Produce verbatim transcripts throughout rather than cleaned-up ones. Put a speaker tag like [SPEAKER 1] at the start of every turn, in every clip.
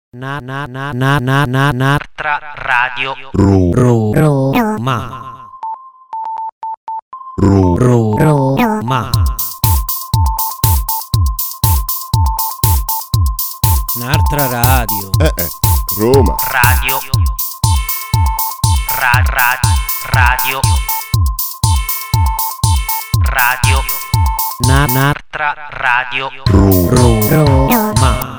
[SPEAKER 1] Na na na na na na Nartra Radio
[SPEAKER 2] Ro
[SPEAKER 1] Ro Ro Ma
[SPEAKER 2] Ro
[SPEAKER 1] Ro Ro Ma Nartra Radio
[SPEAKER 2] Eh eh Roma
[SPEAKER 1] Radio Ra ra Radio Radio Na Nartra Radio
[SPEAKER 2] Ro
[SPEAKER 1] Ro Ro Ma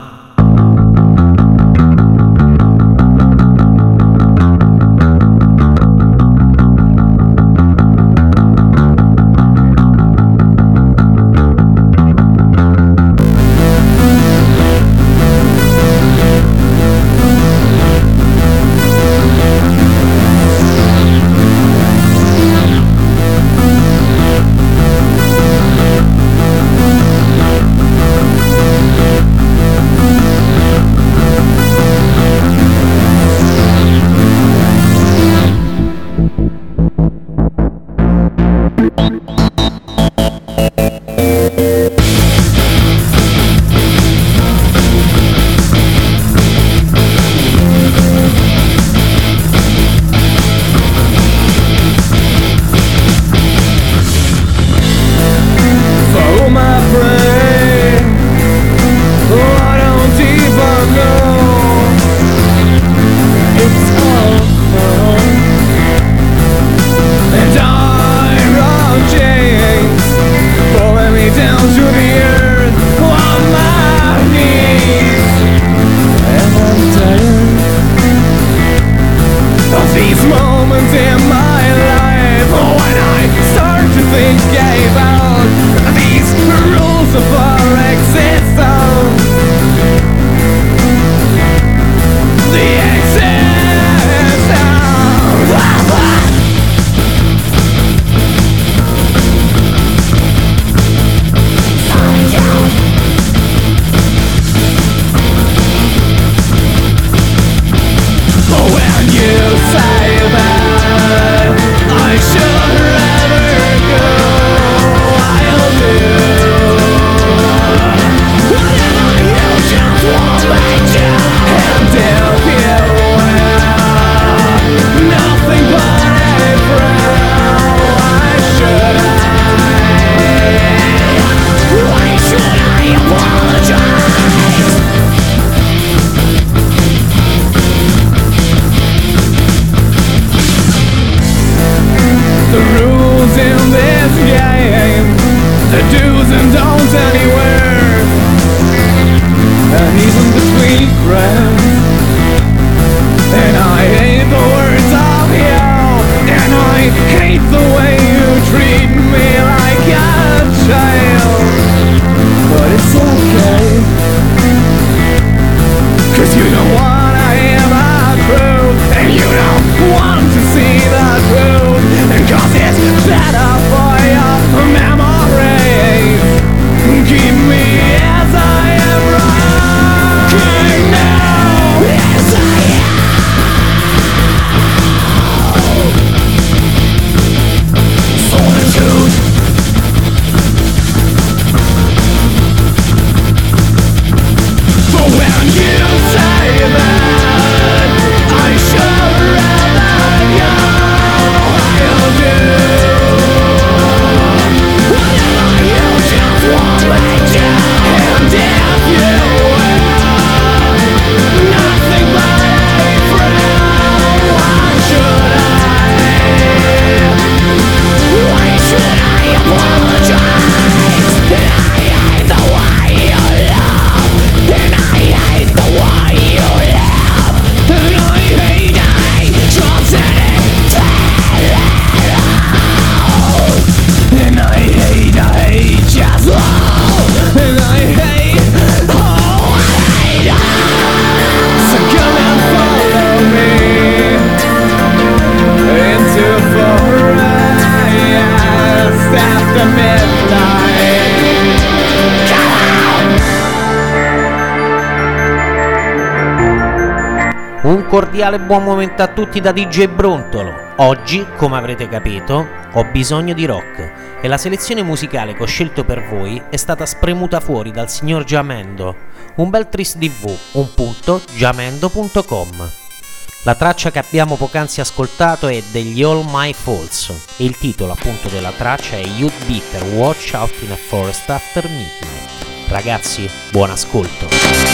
[SPEAKER 1] Un cordiale buon momento a tutti da D J Brontolo. Oggi, come avrete capito, ho bisogno di rock e la selezione musicale che ho scelto per voi è stata spremuta fuori dal signor Jamendo, un bel tris d v, un punto jamendo punto com. La traccia che abbiamo poc'anzi ascoltato è degli All My Faults e il titolo appunto della traccia è You'd Better Watch Out in a Forest After Meeting. Ragazzi, buon ascolto.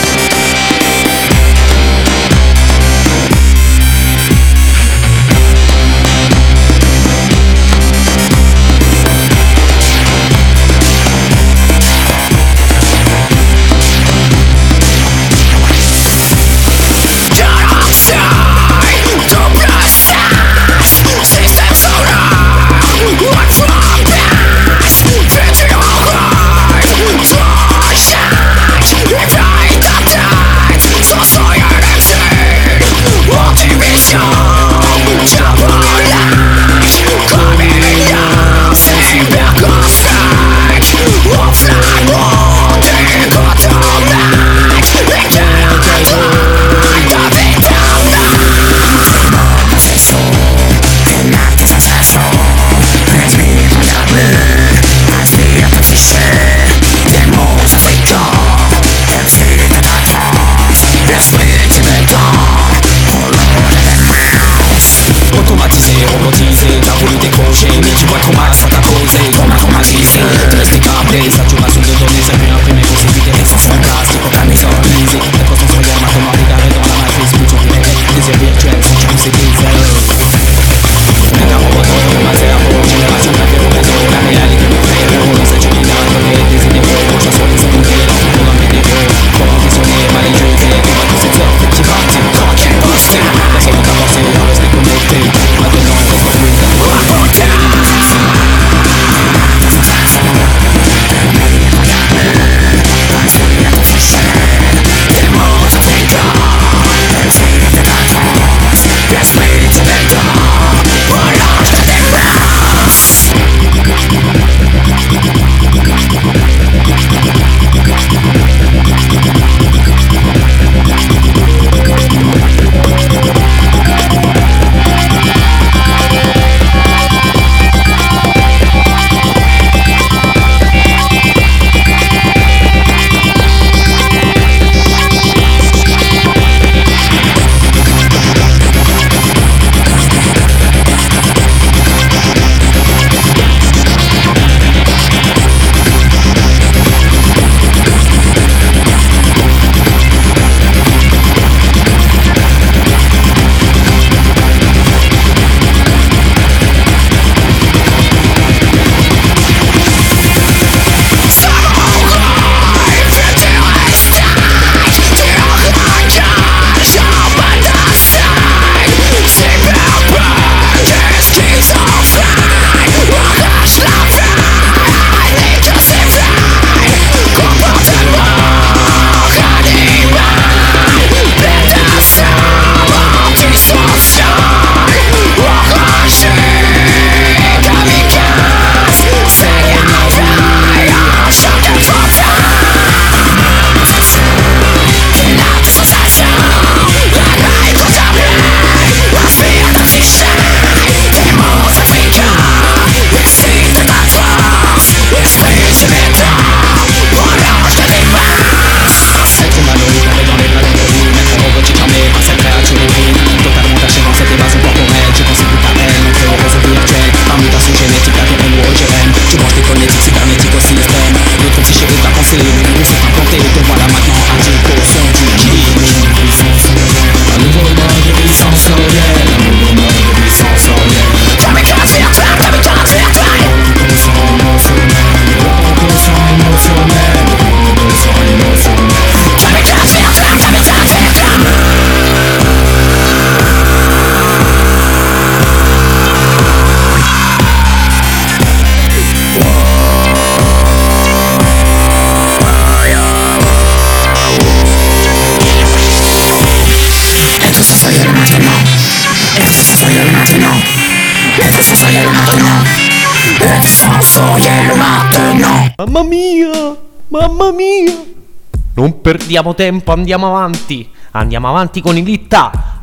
[SPEAKER 1] Mamma mia, mamma mia. Non perdiamo tempo, andiamo avanti. Andiamo avanti con il Litta.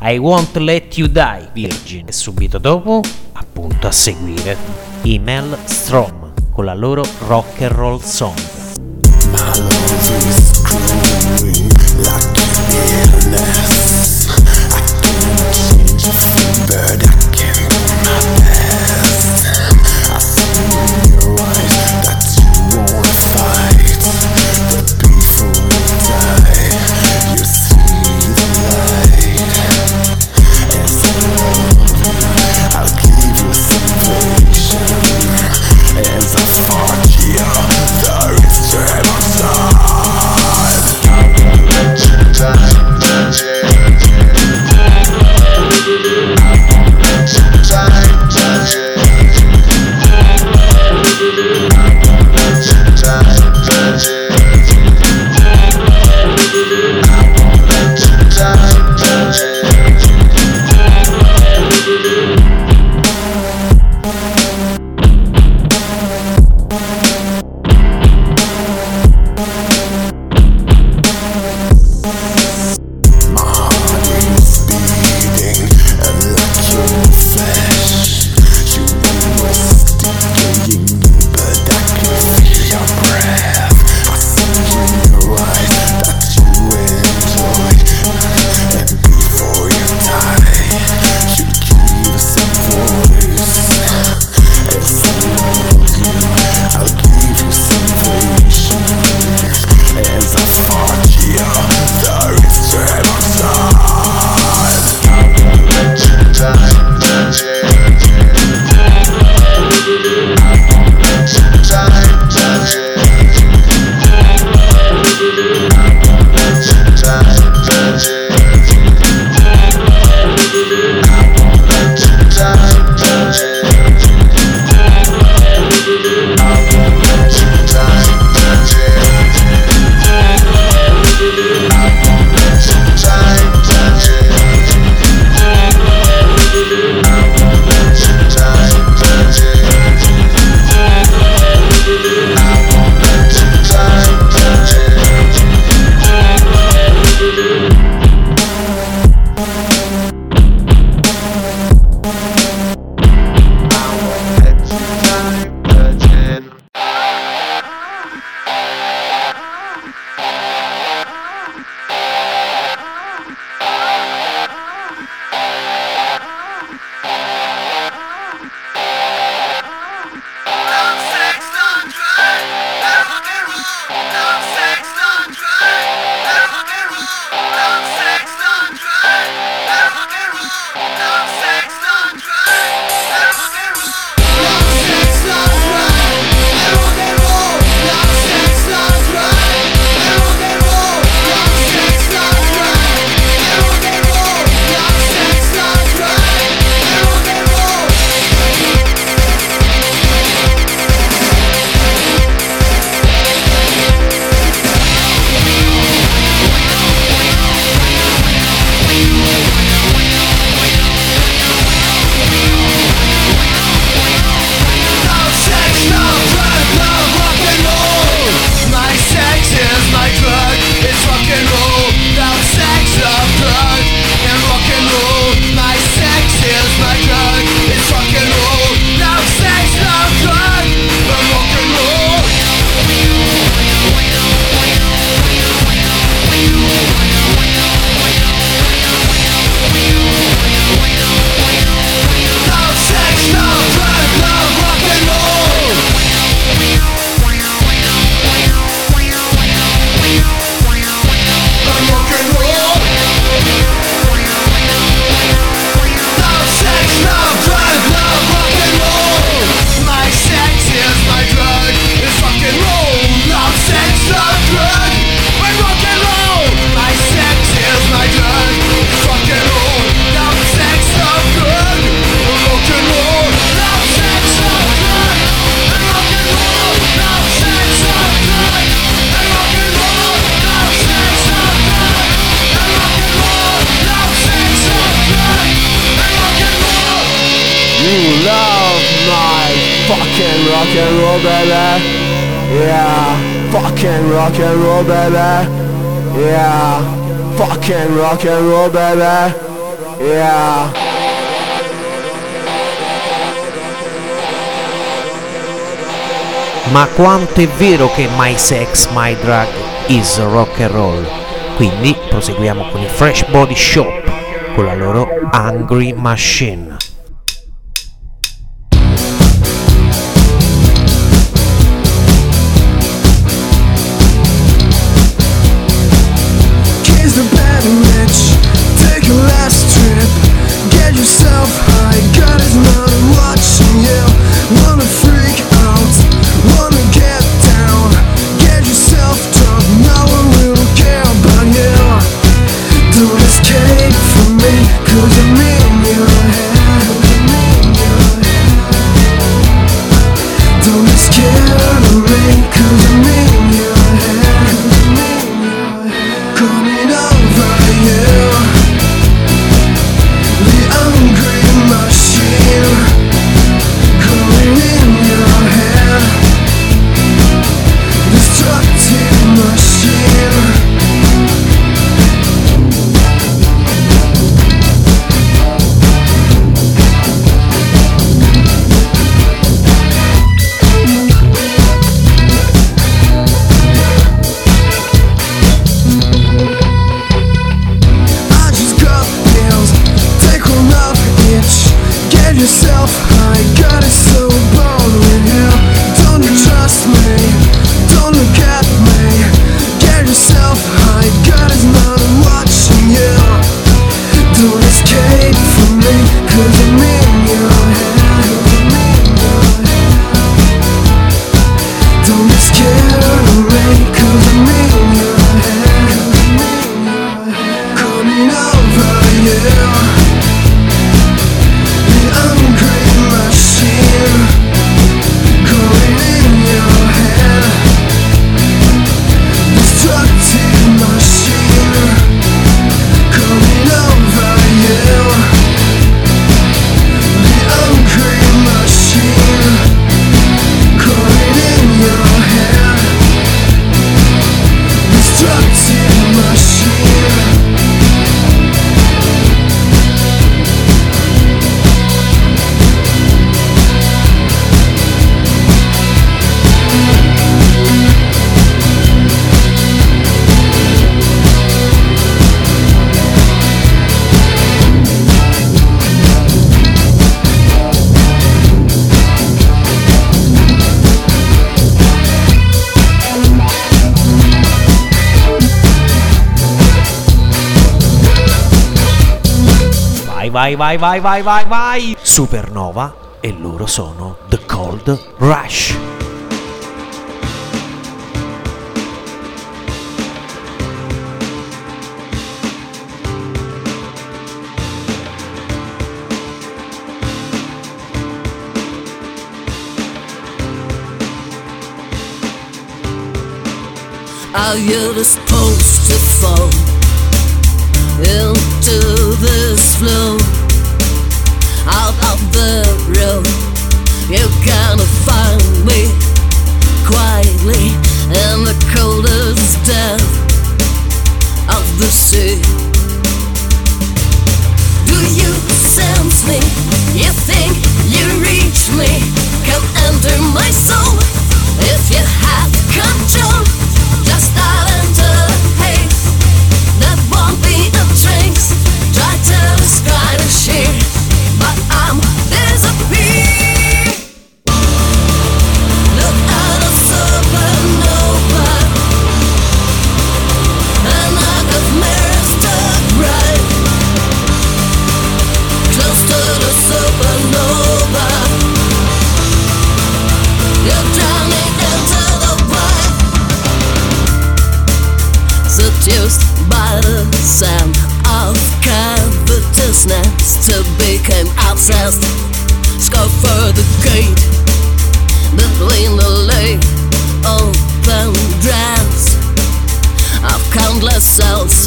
[SPEAKER 1] I Won't Let You Die, Virgin. E subito dopo, appunto a seguire, i Maelstrom con la loro Rock and Roll Song.
[SPEAKER 2] My love is growing like an illness. I can't change a thing, but I can do my best. I see in your eyes that you wanna fight, but before you die, you see the light. As I love you, I'll give you salvation. As I fuck you, there is eternal time. Fucking rock and roll, baby. Yeah, fucking rock and roll, baby. Yeah, fucking rock and roll, baby.
[SPEAKER 3] Yeah.
[SPEAKER 1] Ma quanto è vero che My Sex, My Drug is rock and roll. Quindi proseguiamo con i Fresh Body Shop con la loro Hungry Machine.
[SPEAKER 2] Kiss the bad and rich, take a last trip, get yourself high, God is not watching you, wanna freak out, wanna get down, get yourself drunk, no one will care about you. Don't escape from me, cause I'm in your head. Don't be scared of me, cause I'm in your head. Coming over you, the hungry machine, coming in your head, destructive machine. Yourself high, got it so bold with you. Don't you trust me? Don't look at me. Get yourself high, God is not watching you. Don't escape from me, cause I'm in your head. Don't be scared of me, cause I'm in your head. Coming over you, hungry machine, going in your head, destructive machine, coming over you, the hungry machine, going in your head, destructive machine.
[SPEAKER 1] Vai, vai, vai, vai, vai, vai! Supernova e loro sono The Cold Rush.
[SPEAKER 4] Are you supposed to fall into this flow? Out of the road, you're gonna find me quietly in the coldest depth of the sea. Do you sense me? You think you reach me? Come enter my soul. If you have control, just dive into the haze. That won't be a trace. Try to describe the sheer, but I'm disappear. Look at a supernova, and I got mirrors stuck right close to the supernova. You're drowning into the void, seduced by the sound of covetousness, to become obsessed. Scope for the gate between the lake open drafts of countless cells.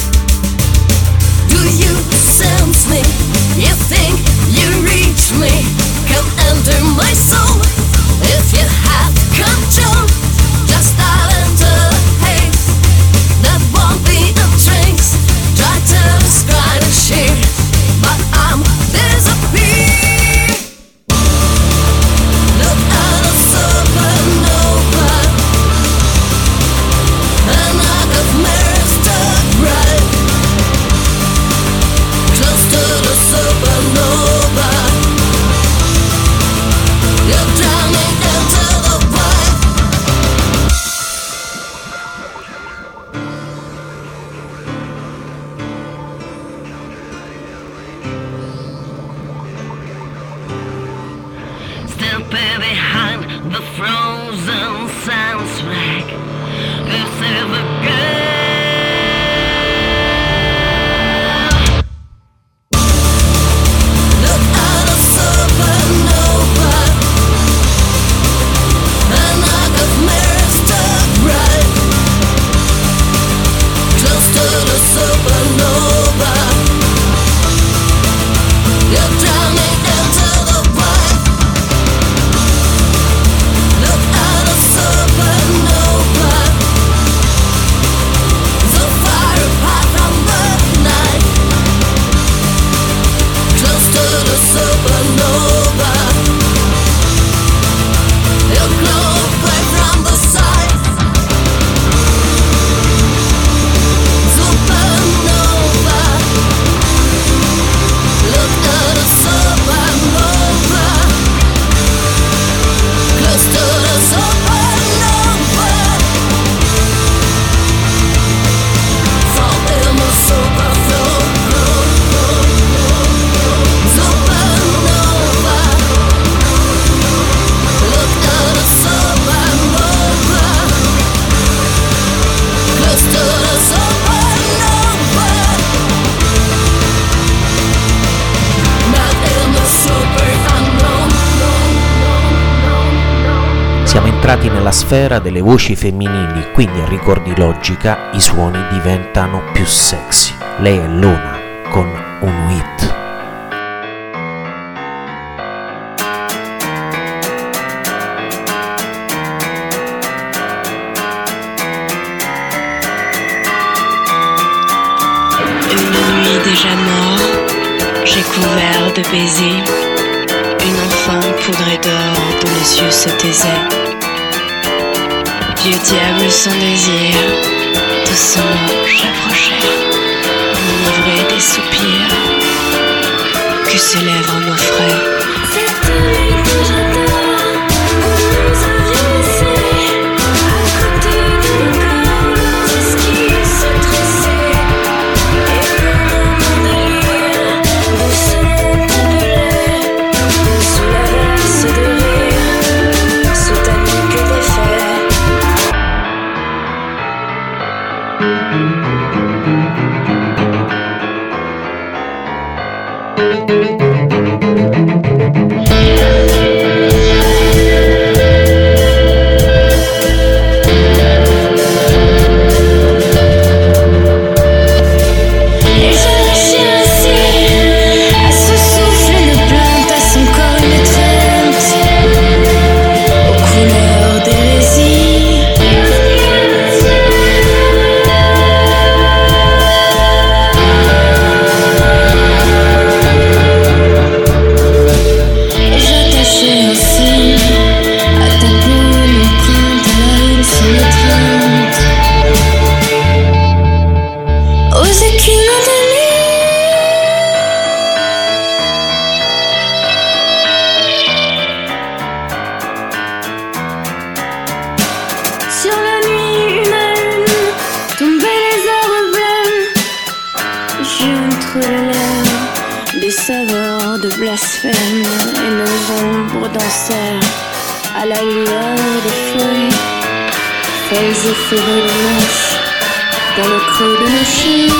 [SPEAKER 4] Do you sense me? You think you reach me? Come enter my soul. If you have control, just dive into the haze. That won't be a trace. Try to describe the sheer,
[SPEAKER 1] entrati nella sfera delle voci femminili, quindi a ricordo di Logica i suoni diventano più sexy. Lei è Luna con un hit.
[SPEAKER 3] Une nuit déjà mort, j'ai couvert de baisers une enfant poudrée d'or dont les yeux se taisaient. Vieux diable sans désir, doucement j'approchais, enivré des soupirs que ses lèvres m'offraient.
[SPEAKER 5] Cette nuit que j'adore, nous avions laissé à côté de nos corps leurs esquisses se tresser. Et dans mon délire, doucement t'appelait, sous la verse de rire, sous ta nuque d'effet. À la lueur des feuilles, folles et ferrées de blanche, dans le creux de nos cheveux.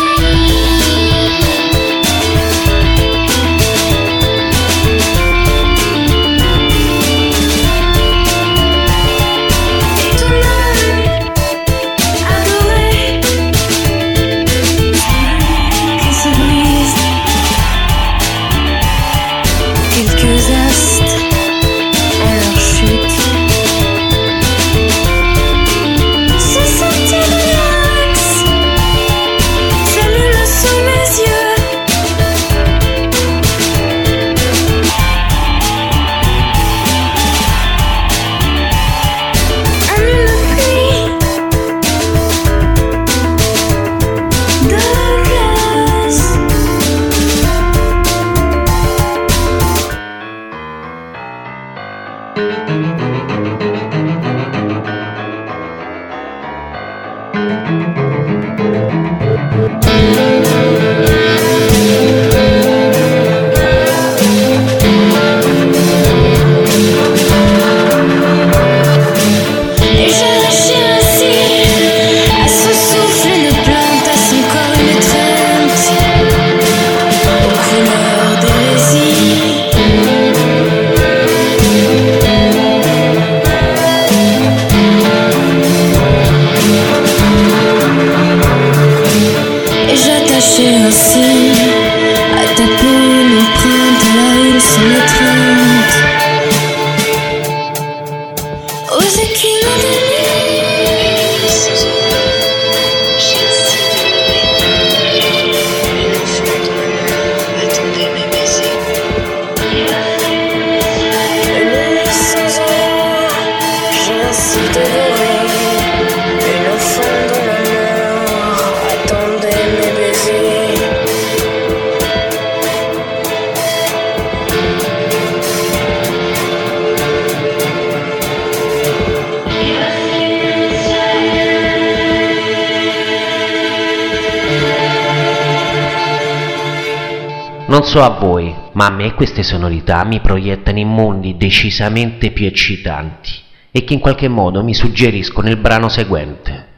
[SPEAKER 1] Non so a voi, ma a me queste sonorità mi proiettano in mondi decisamente più eccitanti e che in qualche modo mi suggeriscono il brano seguente.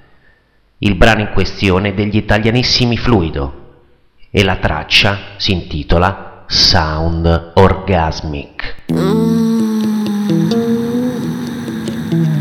[SPEAKER 1] Il brano in questione è degli italianissimi Fluido e la traccia si intitola Sound Orgasmic.
[SPEAKER 5] Mm.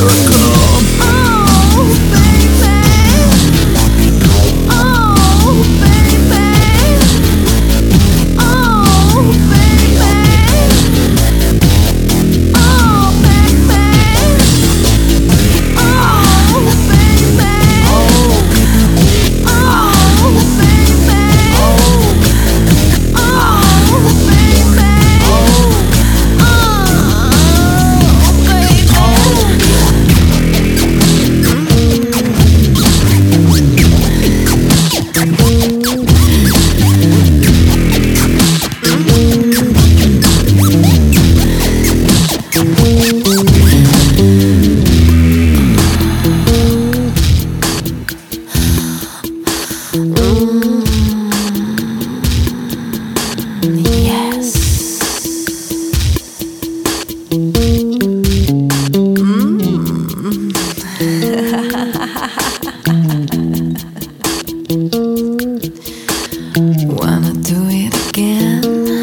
[SPEAKER 5] Wanna do it again?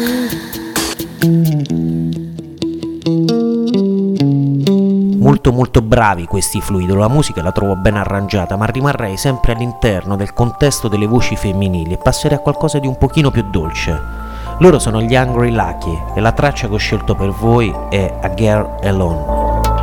[SPEAKER 1] Molto molto bravi questi Fluido, la musica la trovo ben arrangiata, ma rimarrei sempre all'interno del contesto delle voci femminili e passerei a qualcosa di un pochino più dolce. Loro sono gli Hungry Lucky e la traccia che ho scelto per voi è A Girl Alone.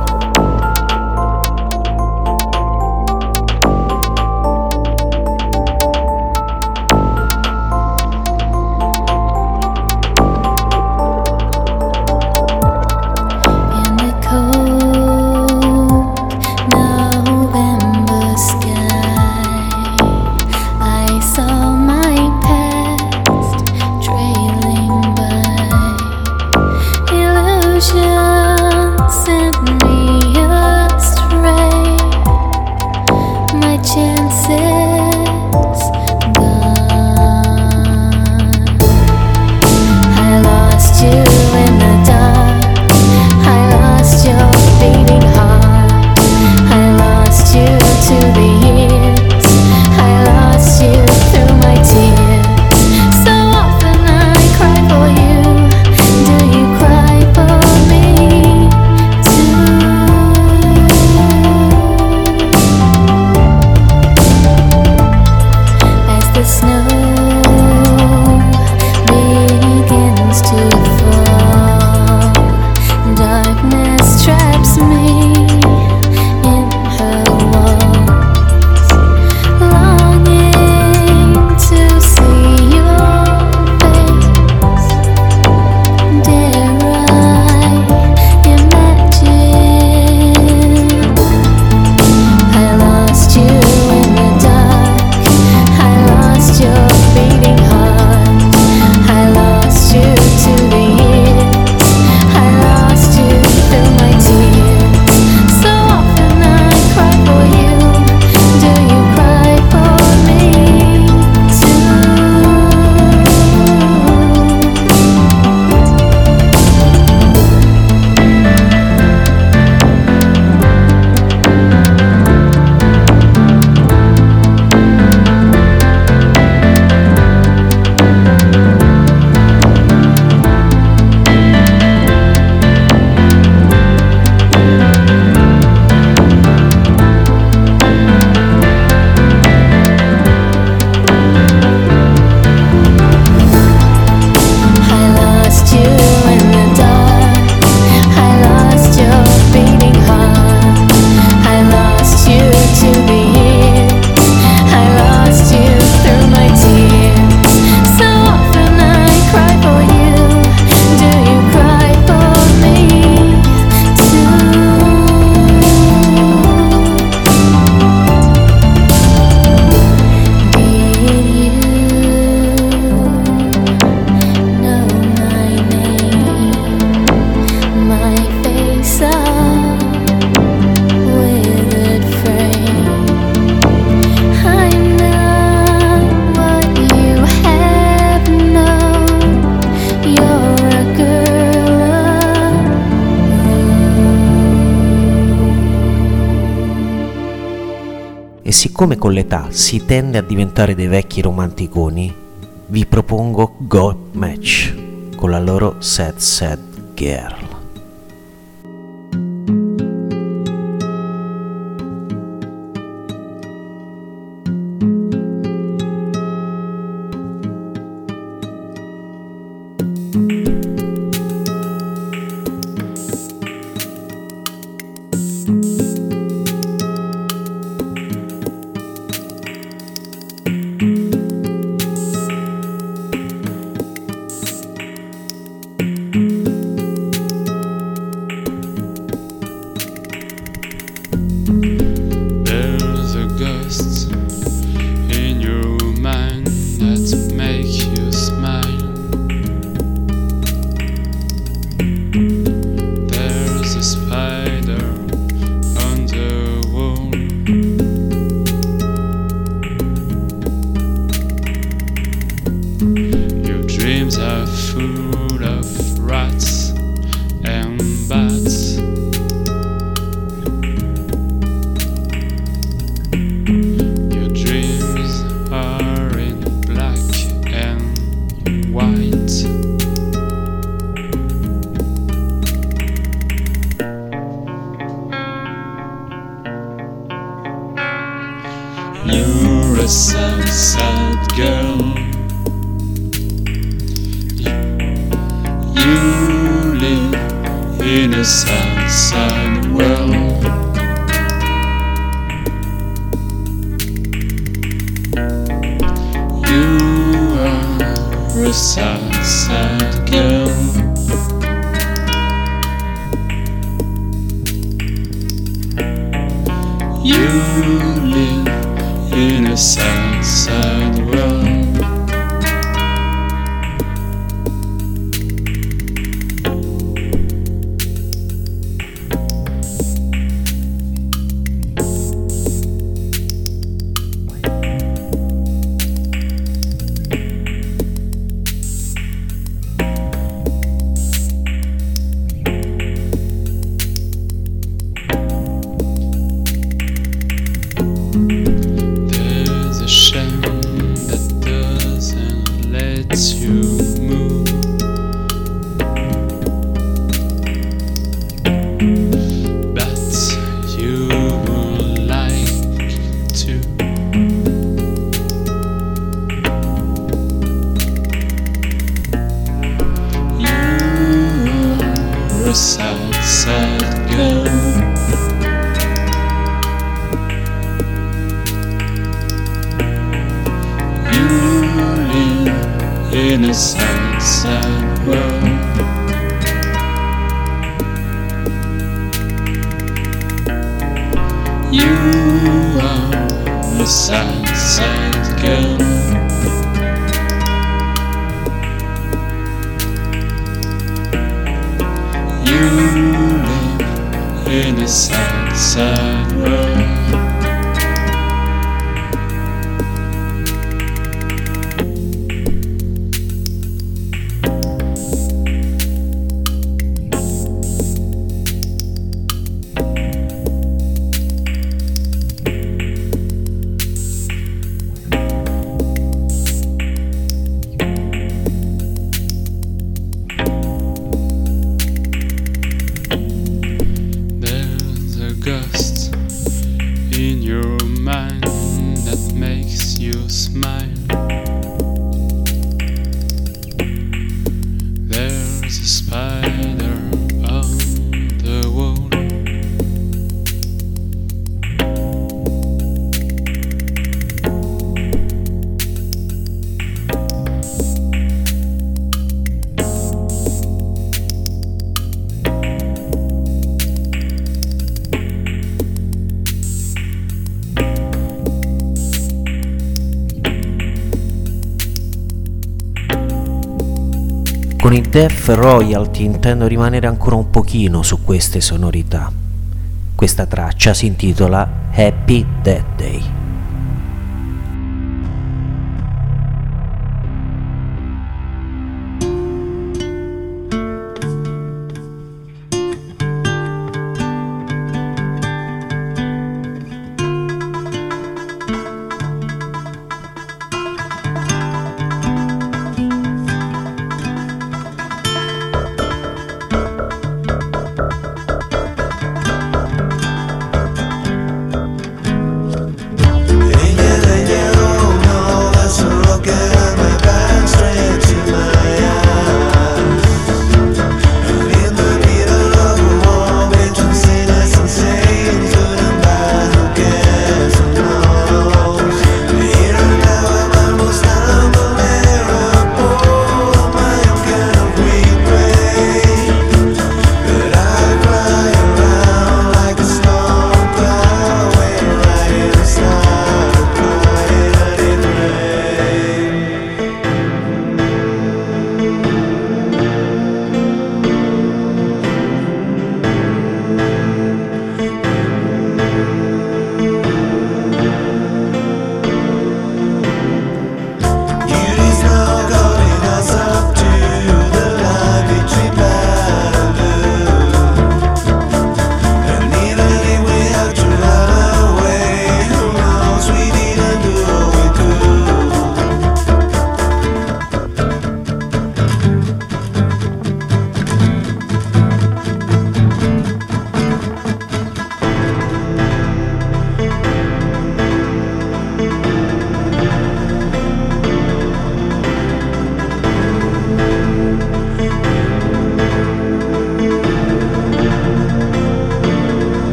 [SPEAKER 1] E siccome con l'età si tende a diventare dei vecchi romanticoni, vi propongo God Match con la loro Sad Sad Girl.
[SPEAKER 6] You're a sad, sad girl. You live in a sad, sad world. You are a sad, sad girl. You live in a sad, sad world. There's a shame that doesn't let you move, but you would like to. You are a sad, sad girl. In a sad, sad world. You are a sad, sad girl. You live in a sad, sad world. There's a ghost in your mind that makes you smile. There's a spider on the wall.
[SPEAKER 1] Con i Def Royalty intendo rimanere ancora un pochino su queste sonorità. Questa traccia si intitola Happy Death Day.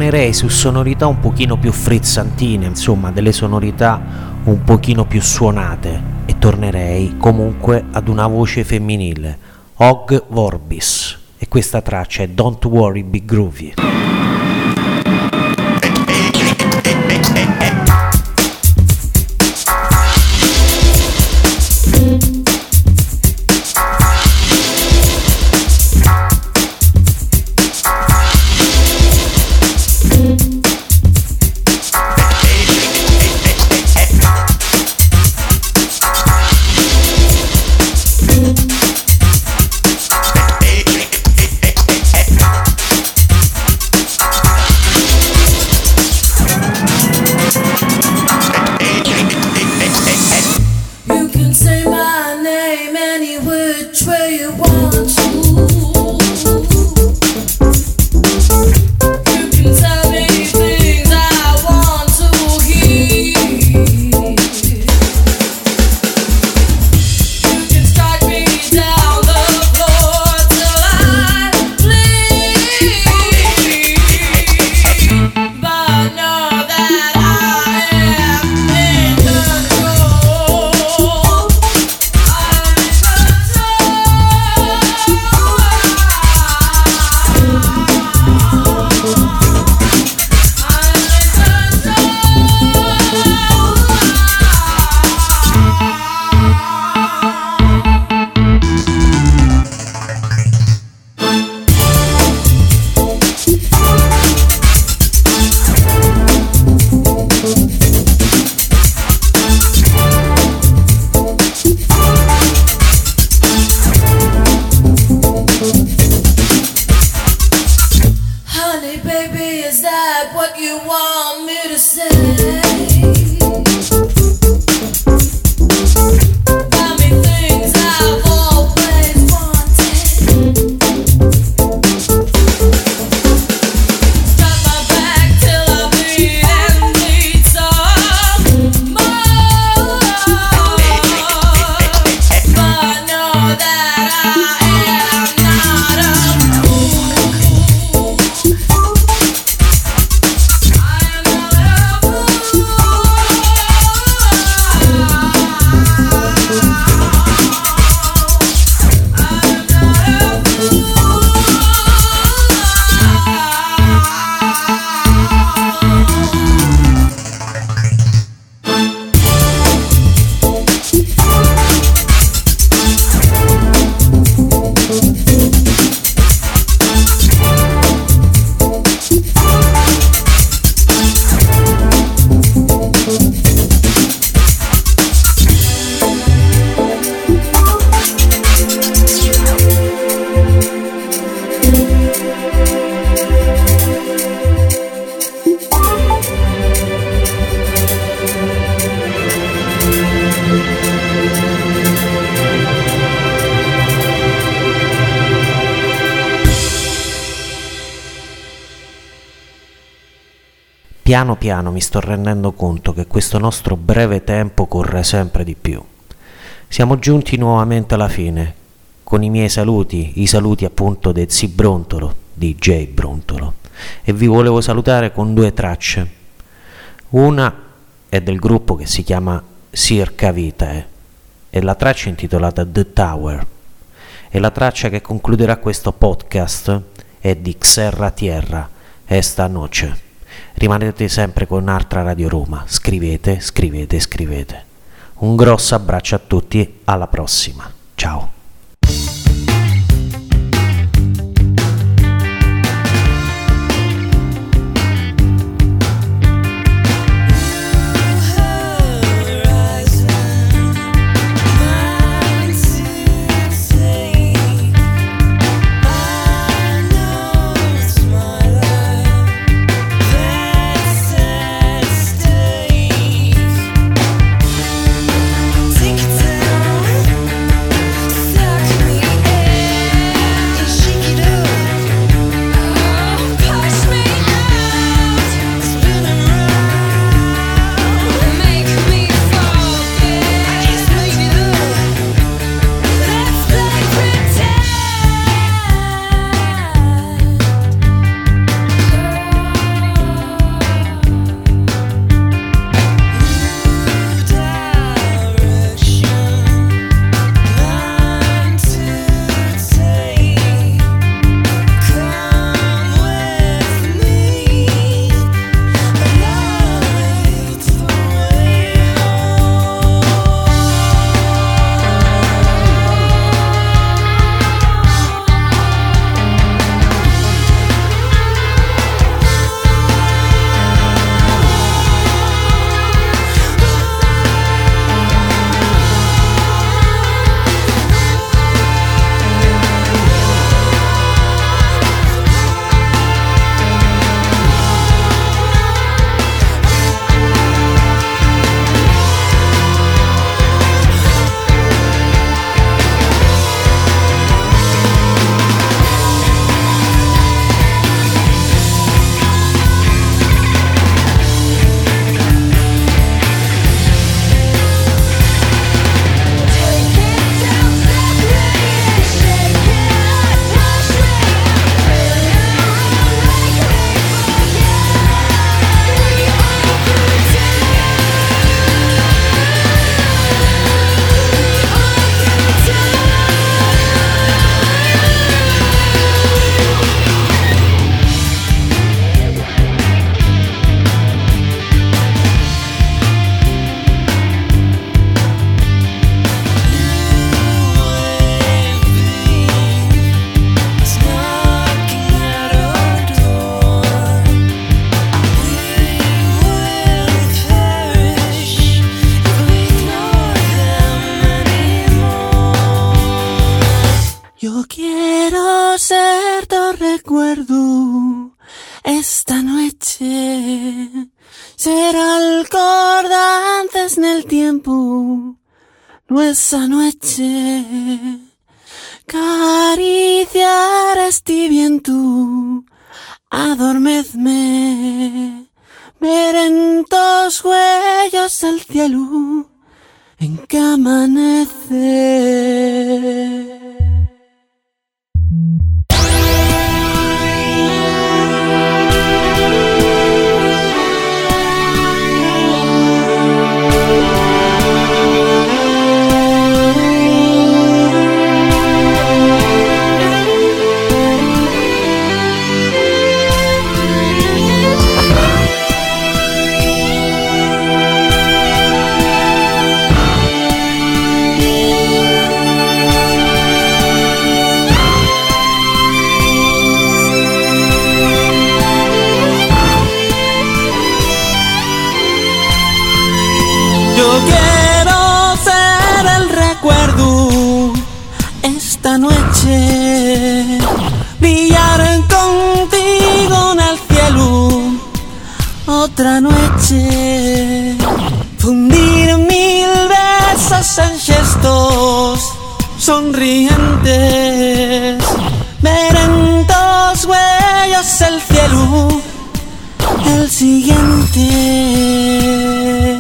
[SPEAKER 1] tornerei su sonorità un pochino più frizzantine, insomma delle sonorità un pochino più suonate, e tornerei comunque ad una voce femminile, Og Vorbis, e questa traccia è Don't Worry Be Groovy. Piano piano mi sto rendendo conto che questo nostro breve tempo corre sempre di più. Siamo giunti nuovamente alla fine, con i miei saluti, i saluti appunto del Zi Brontolo, D J Brontolo, e vi volevo salutare con due tracce. Una è del gruppo che si chiama Circa Vitae, e la traccia è intitolata The Tower, e la traccia che concluderà questo podcast è di Xerra Tierra, Esta Noche. Rimanete sempre con Artra Radio Roma, scrivete, scrivete, scrivete. Un grosso abbraccio a tutti, alla prossima, ciao.
[SPEAKER 5] Take it down.
[SPEAKER 7] noche será acordantes nel tiempo, nuestra noche cariciar este viento, adormezme, ver en tus huellos el cielo en que amanece. Yo quiero ser el recuerdo esta noche, brillar contigo en el cielo otra noche, fundir mil besos en gestos sonrientes, ver en tus huellas el cielo el siguiente.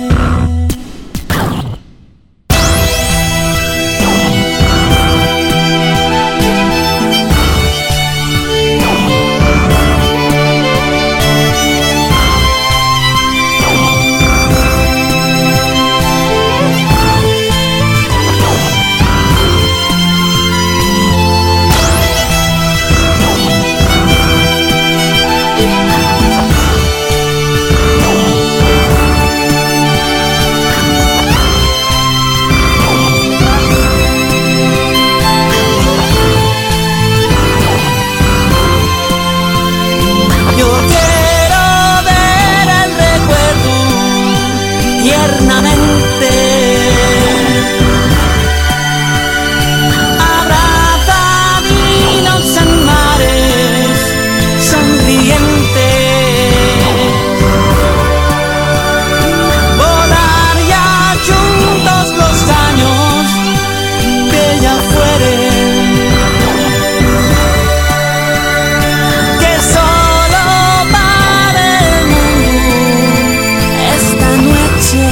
[SPEAKER 7] Tiernamente abrazadinos en mares sonrientes, volar ya juntos los años que ya fueren, que solo para el mundo esta noche.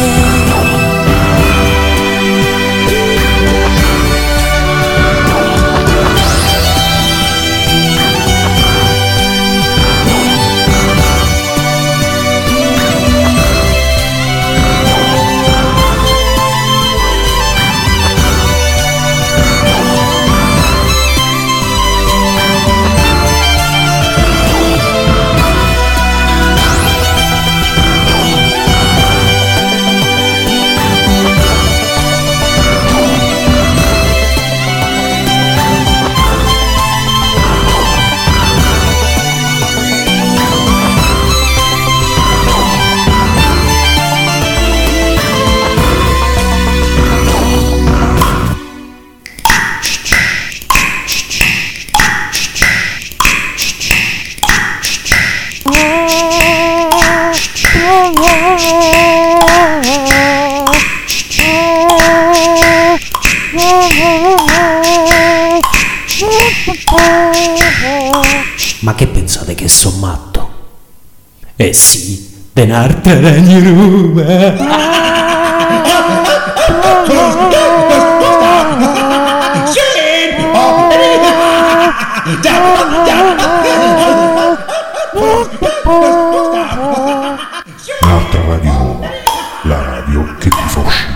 [SPEAKER 1] Ma che pensate che son matto? Eh sì, denarte degli ruba.
[SPEAKER 2] Un'altra radio, la radio che ti fa uscire.